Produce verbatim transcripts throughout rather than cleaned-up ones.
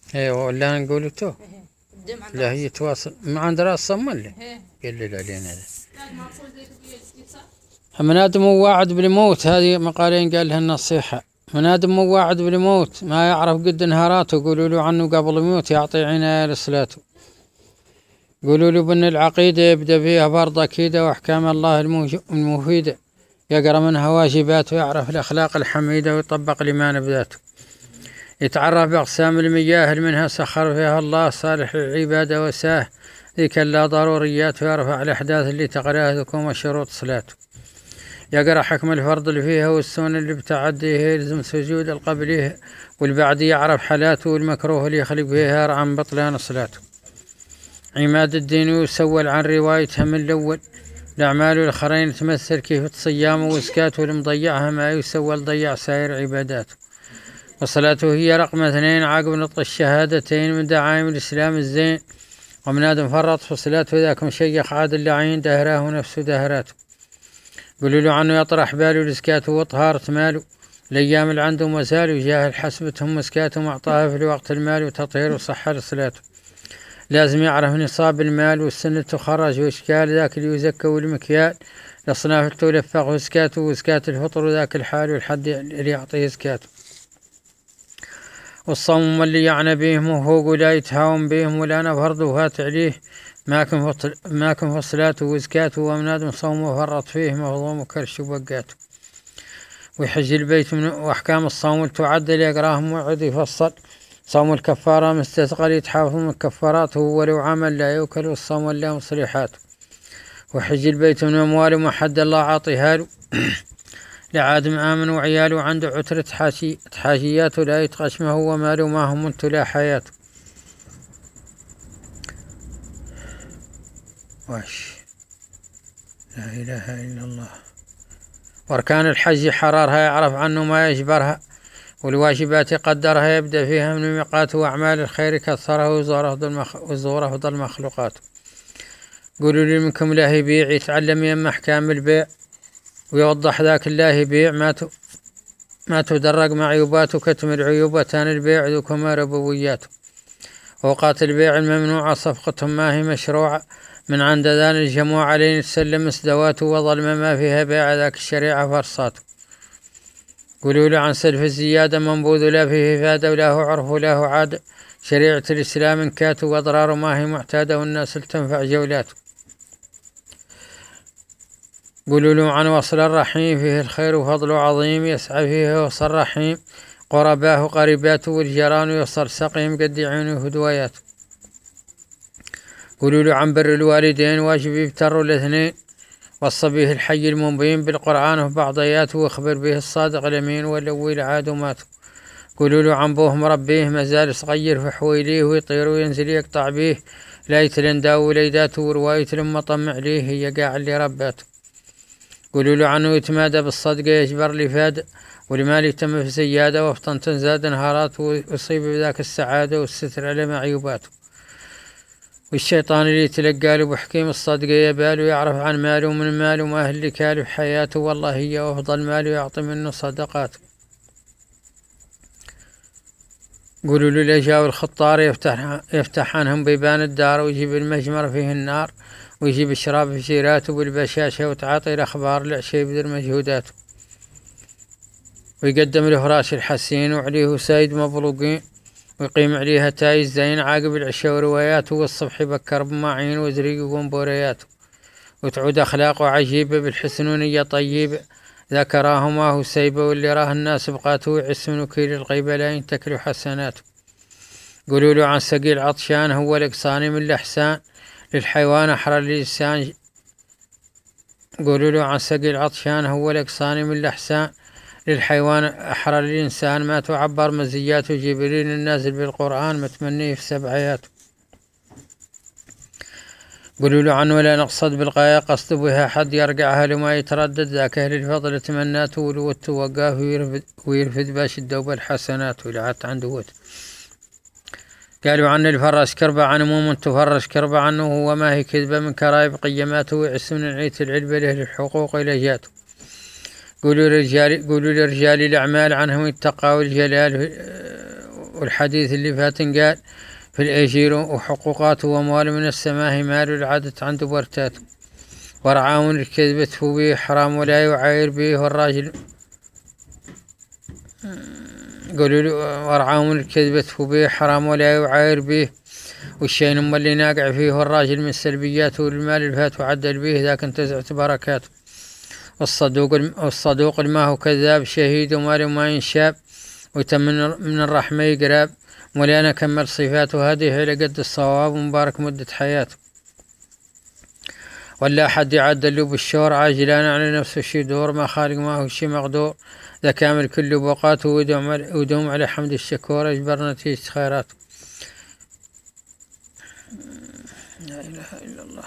ايوه ولا نقول تو إيه. الدم عند لا هي تواصل مع عند راس صملي إيه. قلل علينا هذا من آدم وواعد بالموت. هذه مقالين قال لها النصيحة. من آدم وواعد بالموت ما يعرف قد نهاراته، قولوا له عنه قبل يموت يعطي عناية لصلاته. قولوا له بأن العقيدة يبدأ فيها فرض أكيدة وأحكام الله المفيدة، يقرأ منها واجبات ويعرف الأخلاق الحميدة ويطبق الإيمان بذاته. يتعرف بأقسام المياه منها سخر فيها الله صالح للعبادة وساه ذيك لا ضروريات، ويرفع الأحداث اللي تقرأها تكون شروط صلاته. يقرأ حكم الفرض اللي فيها والسنن اللي بتعديه يلزم سجود القبليه، والبعد يعرف حالاته والمكروه اللي يخلق فيها عن بطلان صلاته. عماد الدين يسول عن روايتها من الأول. الأعمال الآخرين تمثل كيف الصيام وسكاته المضيعها ما يسول ضيع سائر عباداته. وصلاته هي رقم اثنين عقب نطق الشهادتين من دعائم الإسلام الزين. ومن آدم فرط في صلاته ذاك مشيخ عادل لعين دهراه نفسه دهراته. قولوا له عنه يطرح باله لسكاته وطهارة ماله، الأيام اللي عنده مسال وجاهل حسبتهم مسكاته معطاها في الوقت المال وتطهير وصحة لصلاته. لازم يعرف نصاب المال والسنة تخرج وإشكال ذاك اللي يزكى والمكيال، الأصناف تلفق وسكاته وسكات الفطر ذاك الحال والحد اللي يعطيه سكاته. والصوم اللي يعني بهم وهو ولا يتهاون بهم ولا نفرض وفات عليه ما كن ما كن في صلاته وزكاته، ومناد صومه فرط فيه مهضوم وكرش وبقاته. ويحج البيت من وأحكام الصوم تعدل يقراهم ويعد يفصل. صوم الكفارة مستثقل يتحافظ من كفاراته ولو عمل لا يوكل، والصوم لا مصلحاته. وحج البيت من أمواله ما حد الله عاطيها له لعادم آمن وعياله عنده عترة حاشي حاشياته لا يتقشمه وماله ما هم انت لا حياته. واش لا إله إلا الله. واركان الحج حرارها يعرف عنه ما يجبرها، والواجبات يقدرها يبدأ فيها من ميقات وأعمال الخير كثرها وزوره ضل المخلوقات. قولوا لي منكم لا يبيع يتعلم يم أحكام البيع ويوضح ذاك الله يبيع ما ما تدرج مع عيوباته كتمل عيوبتان البيع ذوكما ربوياته. أوقات البيع الممنوعة صفقتهم ما هي مشروعة من عند ذان الجموع عليه تسلم مسدواته وظلم ما فيها بيع ذاك الشريعة فرصاته. قولوا له عن سلف الزيادة منبوذ لا فيه إفادة ولا هو عرف ولا هو عادة، شريعة الإسلام انكاته وأضرار ما هي معتادة والناس تنفع جولاته. قولوا له عن وصل الرحيم فيه الخير وفضل عظيم يسعى فيه وصل رحيم قرباه قريباته والجيران يوصل سقيم قد عينه هدوياته. قولوا له عن بر الوالدين واجب يبتروا الاثنين وصى به الحي المبين بالقرآن وفي بعض آياته واخبر به الصادق الأمين والأول عاد ماته. قولوا له عن بوه مربيه مازال صغير في حويليه ويطير وينزل يقطع بيه لا يتلندى وليداته ورواية لما طمع ليه هي قاع اللي رباته. قولوا له عنه يتمادى بالصدقة يجبر لفادة والمال يتم في سيادة وفطن تنزاد نهارات ويصيب بذاك السعادة والستر على معيوباته. والشيطان اللي يتلقى له بحكيم الصدقة يباله يعرف عن ماله من ماله ما أهل كاله في حياته والله هي أفضل ماله يعطي منه صدقاته. قولوا له الأجا والخطار يفتح, يفتح عنهم بيبان الدار ويجيب المجمر فيه النار ويجيب الشراب في جيراته بالبشاشة وتعاطي الأخبار لعشي يبذل مجهوداته. ويقدم له راس الحسين وعليه سيد مبروقين ويقيم عليها تاي الزين عاقب العشاء ورواياته والصبح بكر بماعين وزريق ومبورياته. وتعود أخلاقه عجيبة بالحسن ونية طيبة ذكراه ما هو سيبه واللي راه الناس بقاته ويعس من وكيل الغيبة لا ينتكل حسناته. قولوا له عن سقي العطشان هو الإقصاني من الإحسان للحيوان أحرى للإنسان. قولوا له عن سقي العطشان هو الإقصاني من الإحسان للحيوان أحرى للإنسان ما تعبر مزياته جبريل النازل بالقرآن متمنيه في سبع آياته. قولوا له عنه ولا نقصد بالغاية قصد بها حد يرقعها لما يتردد ذاك أهل الفضل تمناته ولوت وقاه ويرفد, ويرفد باش الدوبة الحسنات ولعت عنده وت. قالوا عن الفرش كربة عن مو تفرش كربة عنه هو ما هي كذبة من كرايب قيماته ويعس من عيت العلبة له الحقوق إلى جاته. قولوا للرجال قولوا للرجال الأعمال عنهم التقى والجلال والحديث اللي فات قال في الأجير وحقوقاته وأموال من السماء مال العادة عنده برتاته ورعاه الكذبة به حرام ولا يعاير به والراجل قولوا له ورعاه الكذبة به حرام ولا يعاير به والشيء أم اللي ناقع فيه والراجل من سلبياته والمال الفات وعدل به ذاك انتزعت بركاته والصدوق والصدوق ما هو كذاب شهيد ومال ما ينشاب وتم من الرحمة يقراب مولانا كمل صفاته هذه إلى قد الصواب ومبارك مدة حياته ولا أحد يعدل له بالشور عاجلان على نفسه شي دور ما خالق ما هو شي مقدور ذا كامل كل بوقاته ودوم على حمد الشكور أجبر نتيجة خيراته. لا إله إلا الله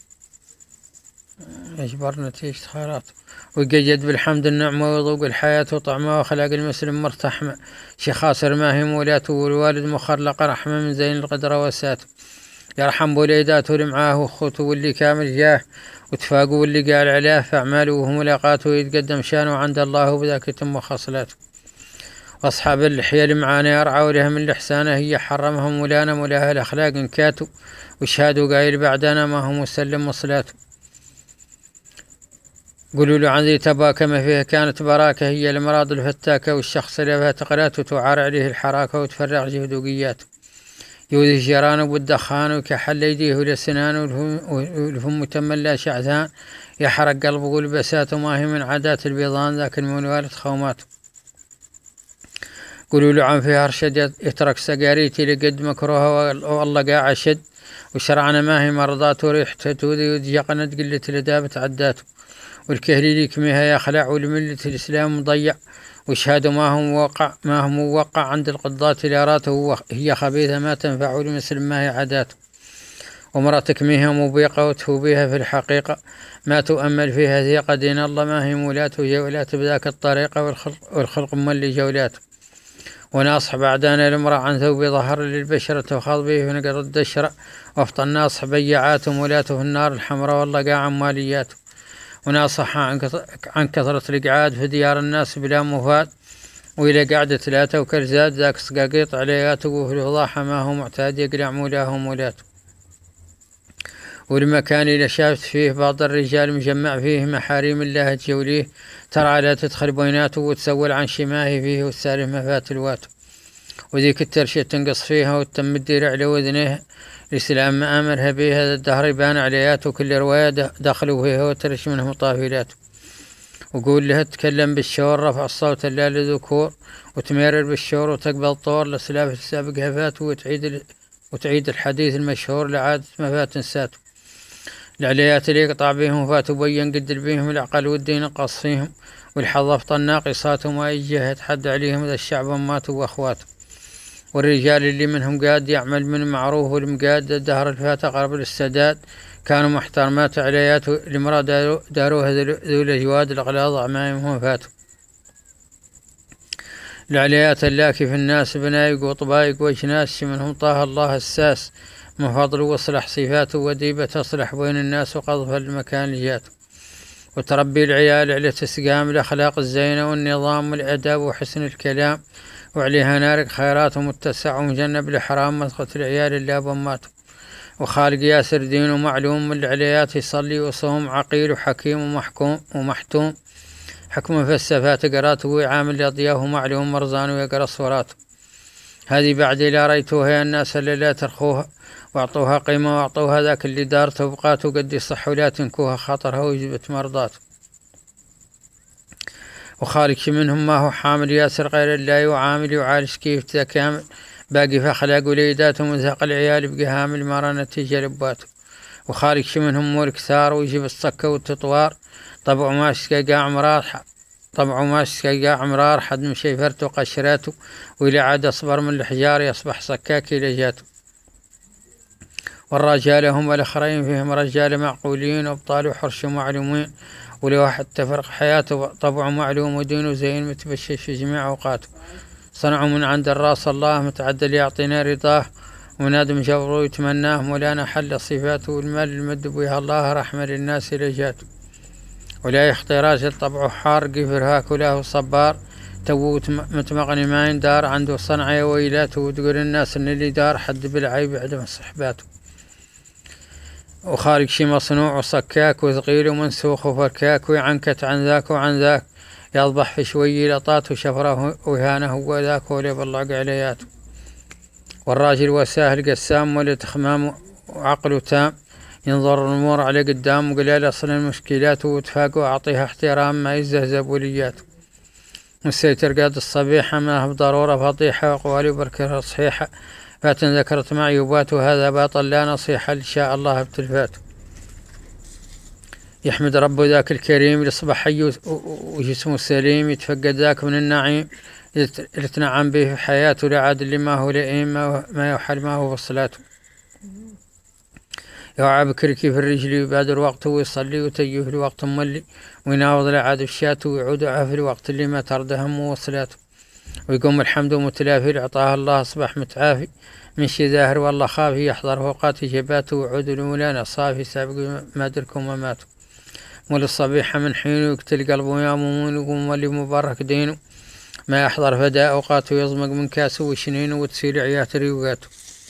أجبر نتيجة خيراته ويقيد بالحمد النعمة ويذوق الحياة وطعمها وأخلاق المسلم مرتحمة شي خاسر ما هي مولاته والوالد مخلق رحمة من زين القدر وساته يرحم بوليداته اللي معاه وأخوته واللي كامل جاه وتفاقوا واللي قال عليه فأعماله وملاقاته يتقدم شانه عند الله وبذاك يتم خصلاته. وأصحاب اللحية اللي معانا يرعوا لها من الإحسانة هي حرمهم مولانا مولاها الأخلاق انكاتوا وشهادوا قايل بعدنا ما هو مسلم وصلاته. قولوا له عن ذي تباكى ما فيها كانت براكة هي المراض الفتاكة والشخص اللي فيها تقرات وتعار عليه الحراكة وتفرغ جهدوقياته يوذي الجيران والدخان وكحل يديه لسنان والفم تملى شعثان يحرق قلبه والبسات وما هي من عادات البيضان ذاك من والد خوماته. قولوا له عن فيها رشد يترك سقاريتي لقد مكروها والله قاع شد وشرعنا ما هي مرضات وريحته توذي ودجقنت قلة الادابة عداته والكهلي يكميها يخلع والملة الإسلام مضيع وشهادوا ما هم موقع ما هم موقع عند القضاة الياراته هي خبيثة ما تنفع لمسلم ما هي عاداته ومراتك ميها مبيقة وتهوبيها في الحقيقة ما تؤمل فيها ثيقة دين الله ما هي مولاته جولات بذاك الطريقة والخلق, والخلق ملي جولاته وناصح بعدنا المرأة عن ثوب ظهر للبشرة وخاض به في نقر الدشرة وافطى الناصح بيعاته مولاته في النار الحمراء والله قاع مالياته وناصح عن كثرة الإقعاد في ديار الناس بلا مفاد وإلى قعدة ثلاثة وكرزات ذاك سقاقيط علياته وفي الفضاحة ما هو معتاد يقلع مولاه مولاته والمكان اللي شافت فيه بعض الرجال مجمع فيه محاريم الله تجوليه ترى لا تدخل بيناته وتسول عن شماه فيه والسالف مفات الواته وذيك الترشة تنقص فيها وتم الدير على وذنيه الإسلام ما أمرها بها الدهر يبان علياته وكل رواية دخلوا فيها وترش منهم طافلاته وقول لها تكلم بالشور رفع الصوت لا لذكور وتمرر بالشور وتقبل طور لسلاف السابق هفات وتعيد وتعيد الحديث المشهور لعادة مفات نساته العليات اللي يقطع بهم فاتوا بين قدر بهم العقل والدين قص فيهم والحظفط الناقصات وما يجهد حد عليهم ذا الشعب ماتوا وأخواته والرجال اللي منهم قاد يعمل من معروف والمقاد الدهر الفات أقرب للسداد كانوا محترمات عليات لمرا داروها ذو الأجواد الأغلاظ أعمامهم فاتوا العليات اللاكي في الناس بنايق وطبايق وجناس منهم طه الله الساس من فضل وصلح صفاته وديبة تصلح بين الناس وقذف المكان لجاته وتربي العيال على تسقام الأخلاق الزينة والنظام والأدب وحسن الكلام وعليها نارك خيرات ومتسع ومجنب لحرام مسقة العيال اللي بماته وخالق ياسر دين ومعلوم من العليات يصلي وصوم عقيل وحكيم ومحكوم ومحتوم حكم فلسفات قراته وعامل لضياه معلوم مرزان ويقرأ صوراته هذه بعد إلى ريتوها الناس اللي لا ترخوها واعطوها قيمة واعطوها ذاك اللي دارته وبقاته قد يصح ولا تنكوها خاطرها ويجبت مرضاته وخالق منهم ما هو حامل ياسر غير الله يعامل وعالج كيف ذا كامل باقي في أخلاق وليداته ومزهق العيال بقى هامل ما رى نتيجة لباته وخالق منهم مول كثار ويجيب الصكة والتطوار طبعه ماسكة قاع مرار طبعه ماسكة قاع مرار حد مشي فرته وقشراته وإلى عاد أصبر من الحجار يصبح صكاك إلى جاته والرجال هم الأخرين فيهم رجال معقولين وابطال وحرش معلومين ولواحد تفرق حياته طبعه معلوم ودينه زين متبشش في جميع أوقاته صنعوا من عند الراس الله متعدل يعطينا رضاه ونادم جبره يتمناه مولانا حل صفاته والمال المد بها الله رحمة للناس لجاته ولا يخطي راجل طبعه حار قفر هاك وله صبار تو متمغني ما يندار عنده صنعة ويلاته وتقول الناس ان اللي دار حد بالعيب عدم صحباته وخارج شي مصنوع وصكاك وثقيل ومنسوخ وفركاك ويعنكت عن ذاك وعن ذاك يضبح في شوي لطات وشفره وهانه وذاك ولي بالله علياته والراجل وساهل قسام ولتخمام وعقله تام ينظر الأمور على قدام وقلال أصل المشكلات وتفاق وأعطيها احترام ما يزهزب ولياته والسيتر قاد الصبيحة ما هو ضرورة فضيحة وقوالي بركة صحيحة فاتن ذكرت معيوبات وهذا باطل لا نصيحة إن شاء الله بتلفات يحمد ربه ذاك الكريم يصبح حي وجسمه سليم يتفقد ذاك من النعيم يتنعم به في حياته لعاد اللي ما هو لئيم ما يوحل ما هو بصلاته يوعى بكركي في الرجل يبادر وقته ويصلي وتيه في الوقت مولي ويناوض لعاد الشات ويعود في الوقت اللي ما ترد همه وصلاته ويقوم الحمد متلافي لعطاه الله أصبح متعافي من شي ظاهر والله خافي يحضر فوقات جباته وعود المولانا صافي سابق ما دركم وماتوا مول الصبيحة من حين يقتل قلبه يا مؤمن وقوم اللي مبارك دينه ما يحضر فداء أوقاته يصمق من كاسه وشنينه وتسيل عيات ريوقاته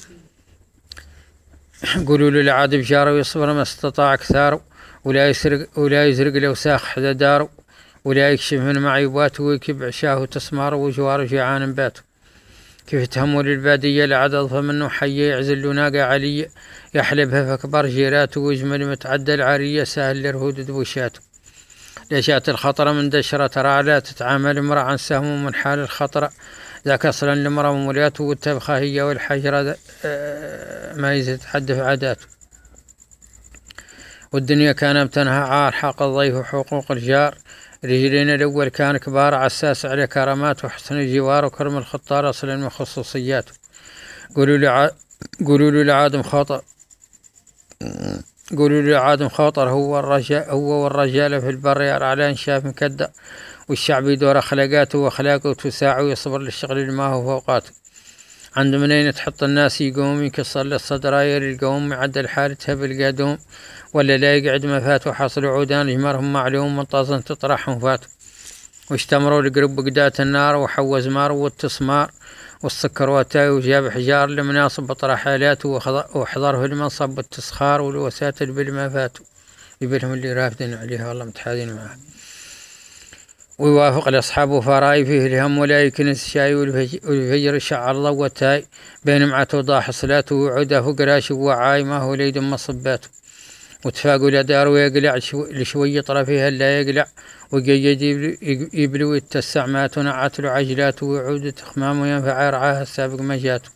قولوا له العاد بجاره ويصبر ما استطاع كثاره ولا يسرق ولا يزرق لو ساخ حدا داره ولا يكشف من معيباته ويكب عشاه وتسماره وجواره جيعان باته كيف تهموا للبادية لعدد فمنه حي يعزل ناقة علية يحلبها فكبر جيراته ويجمل متعدى العارية سهل لرهود دبوشاته ليشات الخطرة من دشرة ترى لا تتعامل امرأ عن سهم من حال الخطرة ذاك أصلا لمرأة ومولياته والتبخة هي والحجرة ما يتحدث عاداته والدنيا كان تنهى عار حق الضيف وحقوق الجار رجلين الأول كان كبار عساس على كرامات وحسن الجوار وكرم الخطار أصلا من خصوصياته قولوا لي قولوا له لعادم خاطر قولوا له لعادم خاطر هو الرجال هو والرجال في البر على شاف مكدر والشعب يدور أخلاقاته وأخلاقه تساعه ويصبر للشغل اللي ما هو فوقاته عند منين تحط الناس يقوم يكسر للصدراير القوم يعدل حالتها بالقادوم ولا لا يقعد ما فات وحصل عودان جمرهم معلوم منتظن تطرحهم فاتوا واشتمروا لقرب قدات النار وحوز مار والتسمار والسكر واتاي وجاب حجار لمناصب بطرحالاته وحضره المنصب بالتسخار والوساتل بالما فاتوا يبلهم اللي رافدين عليها والله متحاذين معها ويوافق لأصحابه فراي فيه الهم ولا يكنس الشاي والفجر شعر ضوتاي بين معته ضاح صلاته وعوده فقراش وعاي ما هو ليد مصباته وتفاقوا لدار ويقلع لشوية طرفها لا يقلع وقيد يبلو يتسع ما تنعت له عجلاته ويعود تخمامه ينفع رعاه السابق ما جاته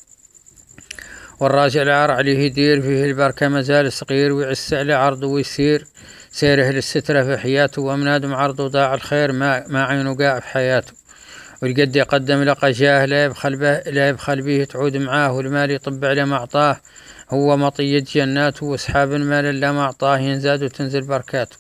والراجع العار عليه يدير فيه البركة مازال صغير ويعس على عرضه ويسير سيره للسترة في حياته وأمنادم عرضه ضاع الخير ما, ما عينه قاع في حياته والقد يقدم لقى جاه لا يبخل به لا يبخل به تعود معاه والمال يطب على ما أعطاه هو مطية جناته وأصحاب المال إلا ما أعطاه ينزاد وتنزل بركاته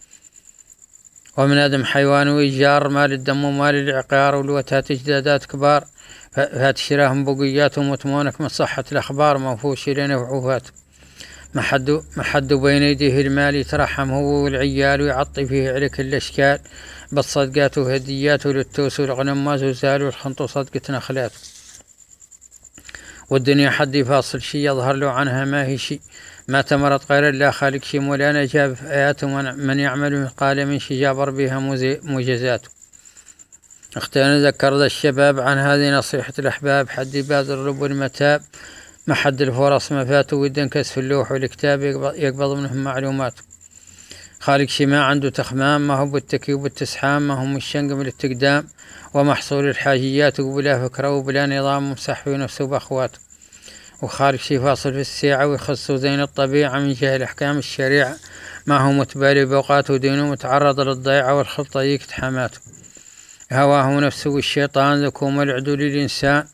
ومن آدم حيوان ويجار مال الدم ومال العقار والوتات اجدادات كبار فات شراهم بقياتهم وتمونك من صحة الأخبار موفوش لنا وعوفات ما حد ما حد بين يديه المال يترحم هو والعيال ويعطي فيه على كل الأشكال بالصدقات وهديات للتوس والغنم ما زوزال والخنط صدقة نخلات والدنيا حد يفاصل شي يظهر له عنها ما هي شي ما تمرت غير الله خالق شي مولانا جاب في آياته من يعمل مثقال من شي جابر بها موجزاته اختار ذكر ذا الشباب عن هذه نصيحة الأحباب حد يبادر رب المتاب ما حد الفرص ما فاته ويدنكس في اللوح والكتاب يقبض منهم معلومات خالق شي ما عنده تخمام ما هو بالتكي وبالتسحام ما هو الشنق من التقدام ومحصول الحاجيات وبلا فكرة وبلا نظام ممسح في نفسه بأخواته وخالق شي فاصل في الساعة ويخصه زين الطبيعة من جهة أحكام الشريعة ما هو متبالي بأوقاته ودينه متعرض للضيعة والخلطة يكت حماته هواه نفسه والشيطان ذكوم العدو للإنسان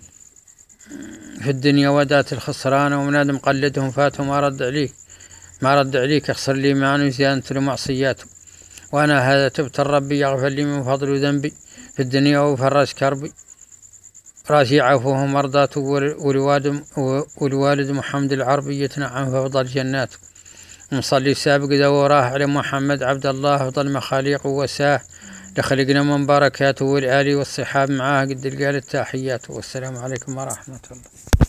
في الدنيا ودات الخسران ومناد مقلدهم فاتهم ما رد عليك ما رد عليك اخسر لي ما وزيادة لمعصياته وأنا هذا تبت الرب يغفر لي من فضل ذنبي في الدنيا وفرج كربي راسي عفوه مرضاته والوالد والوالد محمد العربي يتنعم فضل جناته مصلي سابق ذا وراه على محمد عبد الله أفضل مخاليق وساه لخلقنا من بركاته والآل والصحاب معاه قد قال التحيات. والسلام عليكم ورحمة الله.